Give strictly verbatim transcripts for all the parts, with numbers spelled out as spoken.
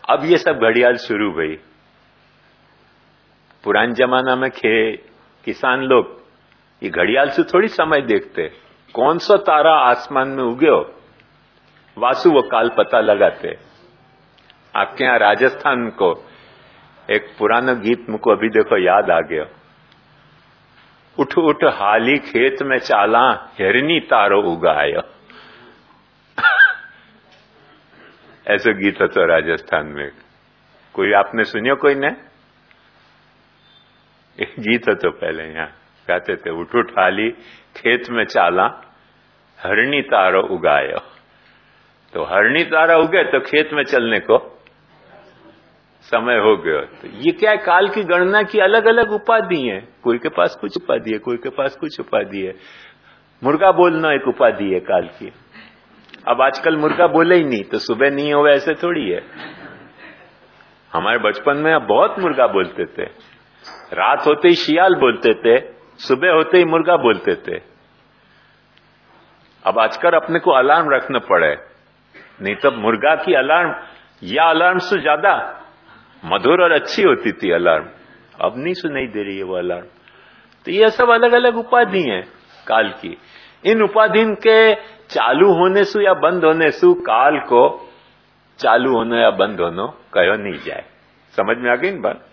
अब ये सब घड़ियाल शुरू हुई। पुराने जमाना में खे किसान लोग ये घड़ियाल से थोड़ी समय देखते, कौन सा तारा आसमान में उगे हो वासु वो काल पता लगाते। आपके यहां राजस्थान को एक पुराना गीत मुझको अभी देखो याद आ गया, उठ उठ हाली खेत में चाला हिरनी तारो उगायो। ऐसे गीत तो राजस्थान में कोई आपने सुनियो? कोई ने? एक गीत तो पहले यहाँ गाते थे, उठ उठ हाली खेत में चाला हरणी तारो उगायो। तो हरणी तारा उगे तो खेत में चलने को समय हो गया। तो ये क्या है, काल की गणना की अलग अलग उपाधि है। कोई के पास कुछ उपाधि है, कोई के पास कुछ उपाधि है। मुर्गा बोलना एक उपाधि है काल की। अब आजकल मुर्गा बोले ही नहीं तो सुबह नहीं हो, ऐसे थोड़ी है। हमारे बचपन में अब बहुत मुर्गा बोलते थे। रात होते ही शियाल बोलते थे, सुबह होते ही मुर्गा बोलते थे। अब आजकल अपने को अलार्म रखना पड़े, नहीं तो मुर्गा की अलार्म या अलार्म से ज्यादा मधुर और अच्छी होती थी अलार्म। अब नहीं सुनाई दे रही है वो अलार्म। तो ये सब अलग अलग उपाधि हैं काल की। इन उपाधि के चालू होने से या बंद होने से काल को चालू होने या बंद होने कहो नहीं जाए। समझ में आ गई ना बात?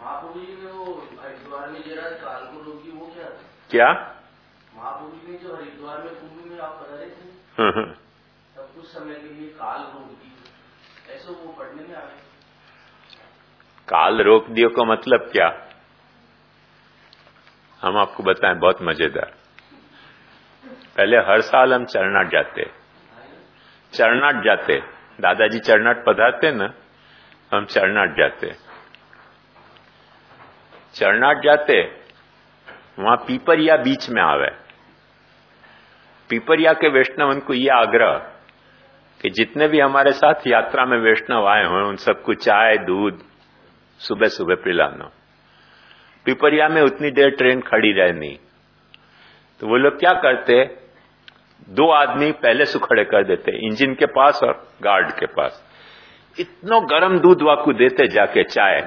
क्या महापुरुष ने जो हरिद्वार में कुंभ में आप बता रहे थे तब कुछ समय के लिए काल रोक दी, ऐसा वो पढ़ने में आ गया। काल रोक दियो का मतलब क्या? हम आपको बताएं, बहुत मजेदार। पहले हर साल हम चरनाट जाते, चरनाट जाते, दादाजी चरनाट पधारते ना, हम चरनाट जाते। चरनाट जाते, वहां पीपरिया बीच में आवे। पीपरिया के वैष्णव उनको यह आग्रह कि जितने भी हमारे साथ यात्रा में वैष्णव आए हों उन सबको चाय दूध सुबह सुबह पिलाना। पीपरिया में उतनी देर ट्रेन खड़ी रहे नहीं, तो वो लोग क्या करते, दो आदमी पहले से खड़े कर देते इंजन के पास और गार्ड के पास। इतना गर्म दूध वाकू देते जाके चाय,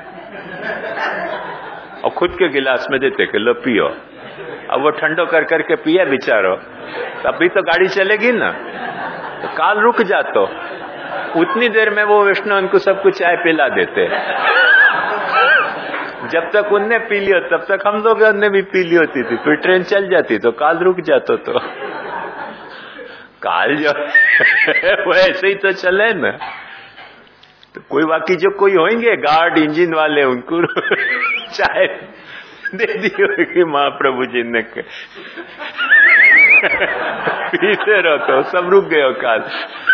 और खुद के गिलास में देते कि लो पियो। अब वो ठंडो कर करके पिया बेचारो, तभी तो गाड़ी चलेगी ना। तो काल रुक जातो, उतनी देर में वो विष्णु उनको सबको चाय पिला देते। जब तक उनने पी लियो तब तक हम लोग ने भी पी ली होती थी, फिर ट्रेन चल जाती तो काल रुक जातो। तो काल जो वो ऐसे ही तो चले ना। तो कोई बाकी जो कोई होंगे गार्ड इंजन वाले, उनको चाय दे दी होगी महाप्रभु जी ने, पीते रहो तो सब रुक गए हो काल।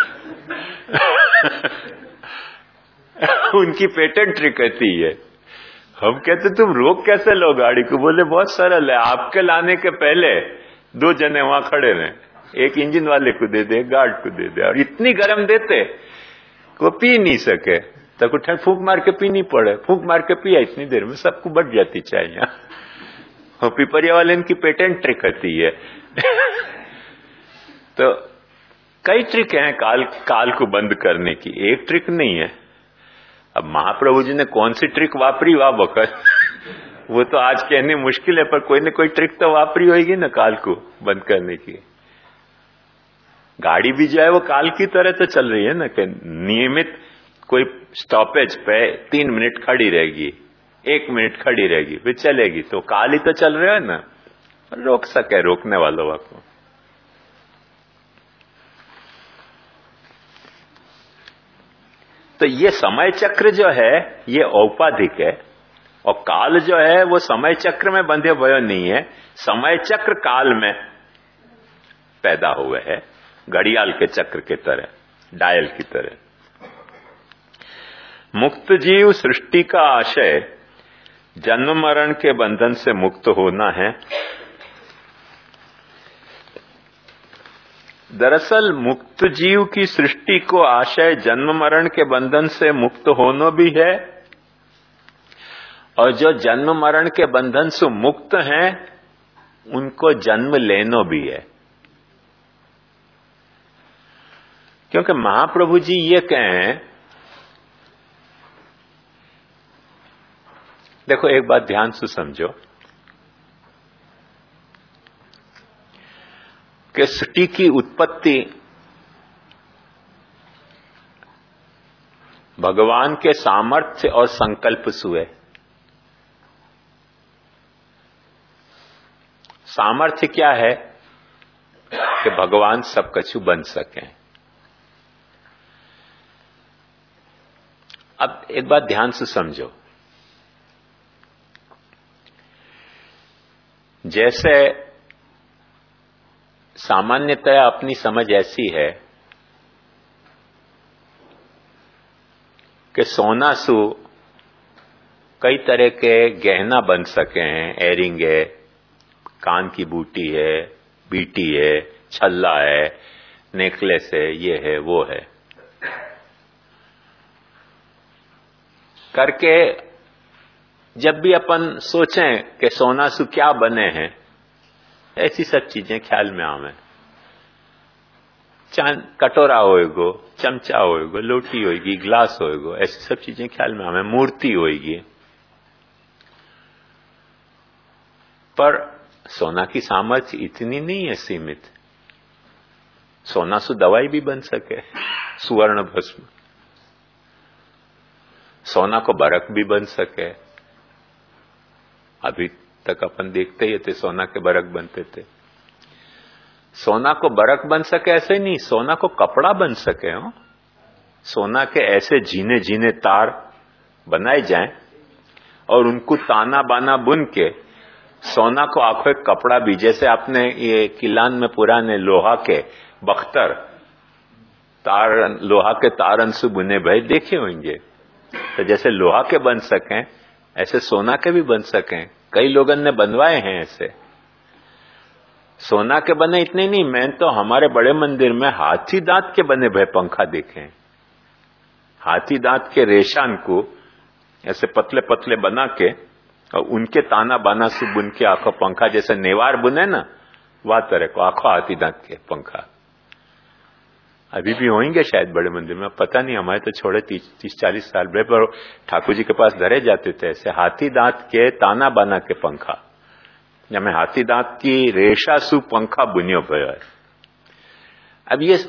उनकी पेटेंट ट्रिक होती है। हम कहते तुम रोक कैसे लो गाड़ी को? बोले बहुत सरल है, आपके लाने के पहले दो जने वहां खड़े रहे, एक इंजन वाले को दे दे, गार्ड को दे दे, और इतनी गर्म देते वो पी नहीं सके, तब उठे फूंक मार के पीनी पड़े। फूंक मार के पिया, इतनी देर में सबको बढ़ जाती चाय यहाँ। और पिपरिया वाले इनकी पेटेंट ट्रिक होती है। तो कई ट्रिक हैं काल काल को बंद करने की, एक ट्रिक नहीं है। अब महाप्रभु जी ने कौन सी ट्रिक वापरी वाह बखत, वो तो आज कहने मुश्किल है, पर कोई न कोई ट्रिक तो वापरी होगी ना काल को बंद करने की। गाड़ी भी जो है वो काल की तरह तो चल रही है ना, कि नियमित कोई स्टॉपेज पे तीन मिनट खड़ी रहेगी, एक मिनट खड़ी रहेगी, फिर चलेगी, तो काल ही तो चल रहा है ना। रोक सके रोकने वालों को। तो ये समय चक्र जो है ये औपाधिक है, और काल जो है वो समय चक्र में बंधे हुए नहीं है, समय चक्र काल में पैदा हुए है, घड़ियाल के चक्र के तरह, डायल की तरह। मुक्त जीव सृष्टि का आशय जन्म मरण के बंधन से मुक्त होना है। दरअसल मुक्त जीव की सृष्टि को आशय जन्म मरण के बंधन से मुक्त होना भी है, और जो जन्म मरण के बंधन से मुक्त हैं उनको जन्म लेना भी है। क्योंकि महाप्रभु जी ये कहें देखो एक बात ध्यान से समझो कि सृष्टि की उत्पत्ति भगवान के सामर्थ्य और संकल्प से हुए। सामर्थ्य क्या है कि भगवान सब कछु बन सके। अब एक बात ध्यान से समझो, जैसे सामान्यतः अपनी समझ ऐसी है कि सोना सु कई तरह के गहना बन सके हैं, एयरिंग है, कान की बूटी है, बीटी है, छल्ला है, नेकलेस है, ये है वो है करके जब भी अपन सोचें कि सोना सु क्या बने हैं, ऐसी सब चीजें ख्याल में आवे। चांद कटोरा होएगो, चमचा होएगो, लोटी होएगी, ग्लास होएगो, ऐसी सब चीजें ख्याल में आवे, मूर्ति होएगी। पर सोना की सामर्थ्य इतनी नहीं है सीमित। सोना से दवाई भी बन सके, सुवर्ण भस्म। सोना को बरक भी बन सके। अभी तक अपन देखते ही थे सोना के बरक बनते थे। सोना को बरक बन सके ऐसे नहीं, सोना को कपड़ा बन सके हो। सोना के ऐसे जीने जीने तार बनाए जाएं और उनको ताना बाना बुन के सोना को आंखों एक कपड़ा भी, जैसे आपने ये किलान में पुराने लोहा के बख्तर तार, लोहा के तार अंशु बुने भाई देखे होंगे। तो जैसे लोहा के बन सकें ऐसे सोना के भी बन सकें। कई लोगों ने बनवाए हैं ऐसे। सोना के बने इतने नहीं, मैं तो हमारे बड़े मंदिर में हाथी दांत के बने भय पंखा देखे हैं। हाथी दांत के रेशान को ऐसे पतले पतले बना के और उनके ताना बाना से बुन के आंखों पंखा, जैसे नेवार बुने ना वह तरह को आंखों हाथी दांत के पंखा अभी भी होंगे शायद बड़े मंदिर में, पता नहीं। हमारे तो छोड़े तीस तीस चालीस साल बड़े, पर ठाकुर जी के पास धरे जाते थे ऐसे हाथी दांत के ताना बाना के पंखा, या मैं हाथी दांत की रेशा सु पंखा बुनियो भयो है। अब ये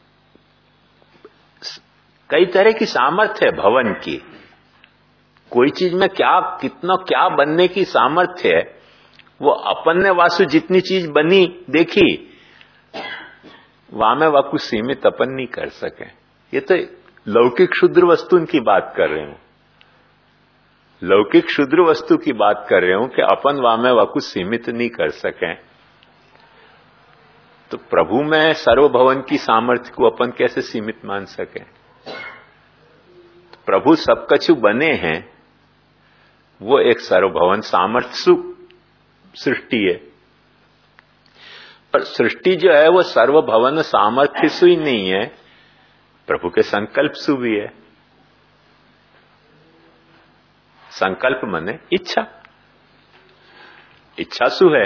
कई तरह की सामर्थ्य है भवन की। कोई चीज में क्या कितना क्या बनने की सामर्थ्य है, वो अपन ने वासु जितनी चीज बनी देखी वहां में वह कुछ सीमित अपन नहीं कर सके। ये तो लौकिक क्षुद्र वस्तु की बात कर रहे हूं, लौकिक क्षुद्र वस्तु की बात कर रहे हूं कि अपन वहां में वह कुछ सीमित नहीं कर सके। तो प्रभु में सर्वभवन की सामर्थ्य को अपन कैसे सीमित मान सके। तो प्रभु सब कछु बने हैं, वो एक सर्वभवन सामर्थ्य सृष्टि है। पर सृष्टि जो है वो सर्वभवन सामर्थ्य सु ही नहीं है, प्रभु के संकल्प सु भी है। संकल्प माने इच्छा, इच्छा सु है।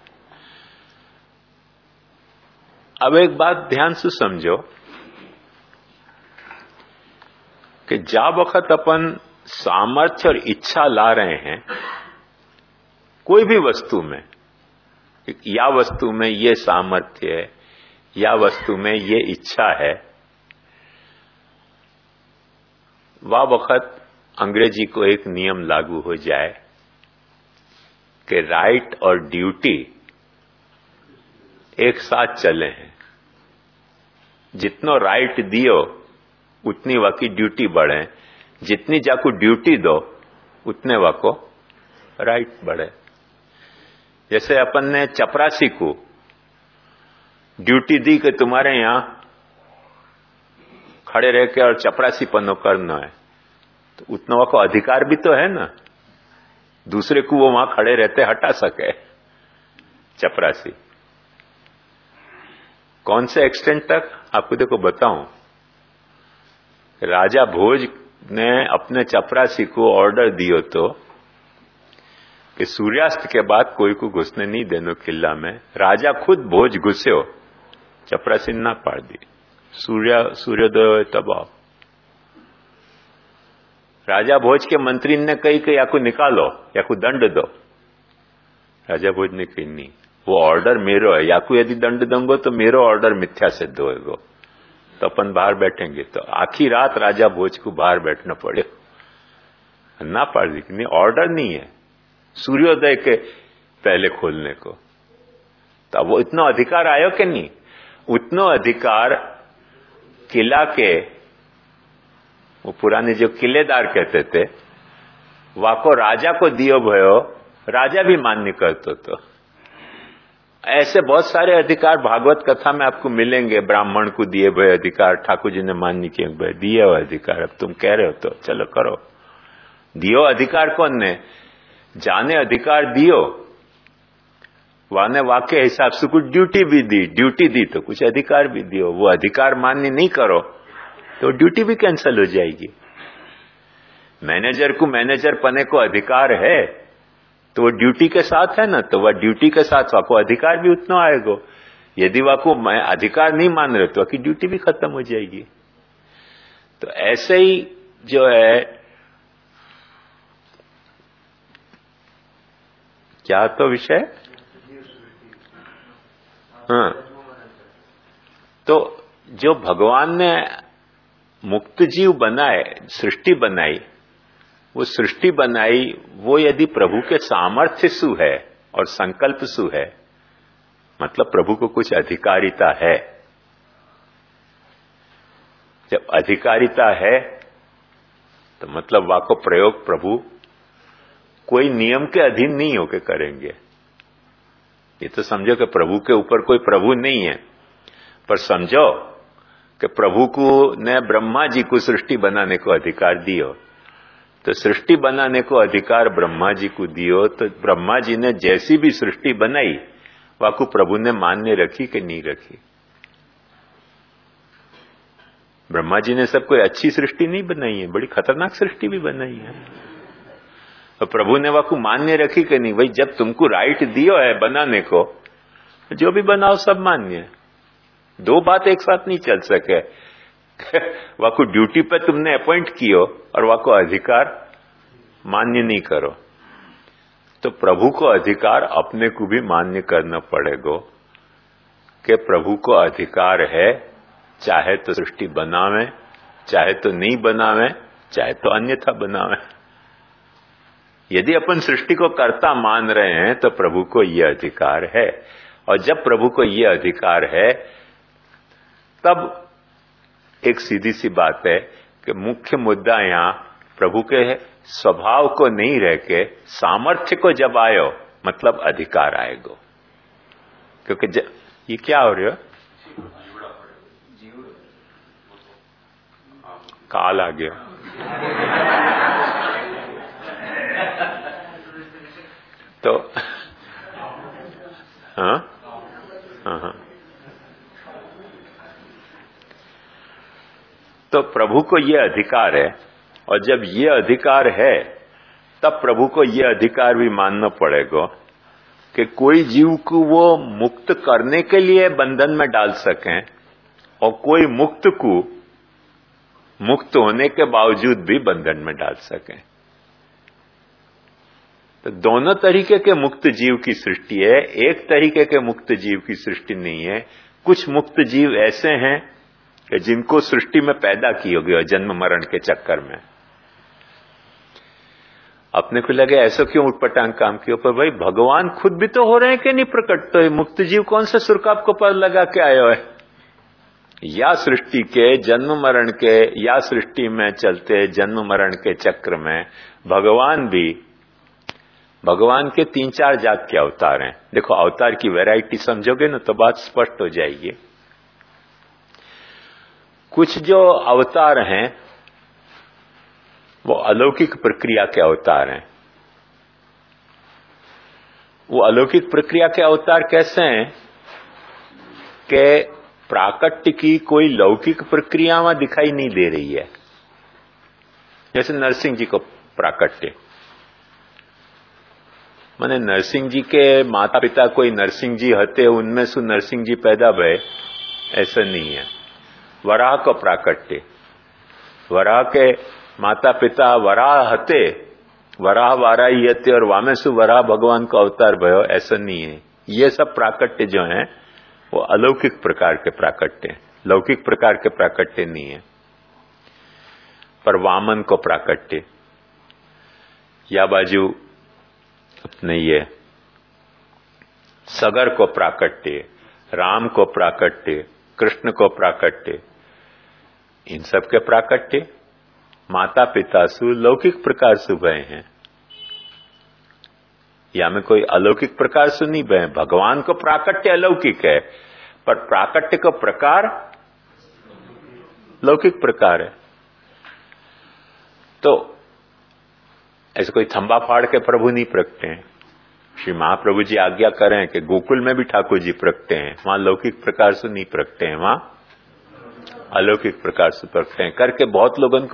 अब एक बात ध्यान से समझो कि जा वक्त अपन सामर्थ्य और इच्छा ला रहे हैं कोई भी वस्तु में, या वस्तु में ये सामर्थ्य है या वस्तु में ये इच्छा है, वह वक्त अंग्रेजी को एक नियम लागू हो जाए कि राइट और ड्यूटी एक साथ चले हैं। जितनो राइट दियो उतनी वाकी ड्यूटी बढ़े, जितनी जाको ड्यूटी दो उतने वाको राइट बढ़े। जैसे अपन ने चपरासी को ड्यूटी दी कि तुम्हारे यहां खड़े रह के और चपरासी पन्नो करना है, तो उतना वाको अधिकार भी तो है ना, दूसरे को वो वहां खड़े रहते हटा सके। चपरासी कौन से एक्सटेंट तक आपको देखो बताऊं, राजा भोज ने अपने चपरासी को ऑर्डर दियो तो कि सूर्यास्त के बाद कोई को घुसने नहीं देनो किला में। राजा खुद भोज घुसे हो, चपरासी ना पाड़ दी, सूर्य सूर्योदय तब आओ। राजा भोज के मंत्री ने कही कि या को निकालो या को दंड दो। राजा भोज ने कही नहीं, वो ऑर्डर मेरो है, या को यदि दंड दूंगो तो मेरो ऑर्डर मिथ्या सिद्ध होएगो, तो अपन बाहर बैठेंगे। तो आखी रात राजा भोज को बाहर बैठना पड़े, ना पाड़ दी, नहीं ऑर्डर नहीं है सूर्योदय के पहले खोलने को। तो वो इतना अधिकार आयो कि नहीं? उतना अधिकार किला के वो पुराने जो किलेदार कहते थे, वाको राजा को दियो भयो, राजा भी मान्य करतो। तो ऐसे बहुत सारे अधिकार भागवत कथा में आपको मिलेंगे। ब्राह्मण को दिए भय अधिकार, ठाकुर जी ने मान्य किए भय दिए हुए अधिकार, अब तुम कह रहे हो तो चलो करो। दियो अधिकार कौन ने? जाने अधिकार दियो, वाने वाक्य हिसाब से कुछ ड्यूटी भी दी, ड्यूटी दी तो कुछ अधिकार भी दियो। वो अधिकार मान्य नहीं करो तो ड्यूटी भी कैंसिल हो जाएगी। मैनेजर को मैनेजर पने को अधिकार है तो वो ड्यूटी के साथ है ना, तो वह ड्यूटी के साथ वाको अधिकार भी उतना आएगा। यदि वाको मैं अधिकार नहीं मान रहे तो वाकी ड्यूटी भी खत्म हो जाएगी। तो ऐसे ही जो है, क्या तो विषय, हाँ, तो जो भगवान ने मुक्त जीव बनाए, सृष्टि बनाई, वो सृष्टि बनाई वो यदि प्रभु के सामर्थ्य सु है और संकल्प सु है, मतलब प्रभु को कुछ अधिकारिता है। जब अधिकारिता है तो मतलब वाको प्रयोग प्रभु कोई नियम के अधीन नहीं होके करेंगे। ये तो समझो कि प्रभु के ऊपर कोई प्रभु नहीं है, पर समझो कि प्रभु को ने ब्रह्मा जी को सृष्टि बनाने को अधिकार दियो, तो सृष्टि बनाने को अधिकार ब्रह्मा जी को दियो, तो ब्रह्मा जी ने जैसी भी सृष्टि बनाई वाको प्रभु ने मान्य रखी कि नहीं रखी? ब्रह्मा जी ने सब कोई अच्छी सृष्टि नहीं बनाई है, बड़ी खतरनाक सृष्टि भी बनाई है। तो प्रभु ने वाको मान्य रखी कि नहीं? भाई जब तुमको राइट दियो है बनाने को, जो भी बनाओ सब मान्य है। दो बात एक साथ नहीं चल सके। वाको ड्यूटी पे तुमने अपॉइंट कियो और वाको अधिकार मान्य नहीं करो, तो प्रभु को अधिकार अपने को भी मान्य करना पड़ेगा कि प्रभु को अधिकार है, चाहे तो सृष्टि बनावे, चाहे तो नहीं बनावे, चाहे तो अन्यथा बनावे। यदि अपन सृष्टि को कर्ता मान रहे हैं तो प्रभु को यह अधिकार है, और जब प्रभु को यह अधिकार है तब एक सीधी सी बात है कि मुख्य मुद्दा यहां प्रभु के स्वभाव को नहीं रह के सामर्थ्य को जब आयो, मतलब अधिकार आएगा। क्योंकि ज... ये क्या हो रहा है? काल आ गया। तो हाँ हाँ हाँ तो प्रभु को यह अधिकार है, और जब यह अधिकार है तब प्रभु को यह अधिकार भी मानना पड़ेगा कि कोई जीव को वो मुक्त करने के लिए बंधन में डाल सकें और कोई मुक्त को मुक्त होने के बावजूद भी बंधन में डाल सकें। तो दोनों तरीके के मुक्त जीव की सृष्टि है, एक तरीके के मुक्त जीव की सृष्टि नहीं है। कुछ मुक्त जीव ऐसे हैं कि जिनको सृष्टि में पैदा किया गया जन्म मरण के चक्कर में। अपने को लगे ऐसा क्यों उठपटांग काम किया, पर भाई भगवान खुद भी तो हो रहे हैं कि नहीं प्रकट, तो मुक्त जीव कौन सा सुरकाप को पर लगा के आयो है? या सृष्टि के जन्म मरण के, या सृष्टि में चलते जन्म मरण के चक्र में भगवान भी, भगवान के तीन चार जात के अवतार हैं। देखो अवतार की वैरायटी समझोगे ना तो बात स्पष्ट हो जाएगी। कुछ जो अवतार हैं वो अलौकिक प्रक्रिया के अवतार हैं। वो अलौकिक प्रक्रिया के अवतार कैसे हैं कि प्राकट्य की कोई लौकिक प्रक्रिया वहां दिखाई नहीं दे रही है। जैसे नरसिंह जी को प्राकट्य, माने नरसिंह जी के माता पिता कोई नरसिंह जी हते, उनमें से नरसिंह जी पैदा भय, ऐसा नहीं है। वराह को प्राकट्य, वराह के माता पिता वराह हते, वराह वाराही हते और वामेसु वराह भगवान का अवतार भयो, ऐसा नहीं है। ये सब प्राकट्य जो है वो अलौकिक प्रकार के प्राकट्य, लौकिक प्रकार के प्राकट्य नहीं है। पर वामन को प्राकट्य, या बाजू अपने ये सगर को प्राकट्य, राम को प्राकट्य, कृष्ण को प्राकट्य, इन सब के प्राकट्य माता पिता सु लौकिक प्रकार से भय हैं, या में कोई अलौकिक प्रकार से नहीं भय। भगवान को प्राकट्य अलौकिक है, पर प्राकट्य का प्रकार लौकिक प्रकार है। तो ऐसे कोई थंबा फाड़ के प्रभु नहीं प्रगटे हैं। श्री महाप्रभु जी आज्ञा करें कि गोकुल में भी ठाकुर जी प्रगटे हैं, वहां लौकिक प्रकार से नहीं प्रगटे हैं, वहां अलौकिक प्रकार से प्रगटे हैं। करके बहुत लोगों को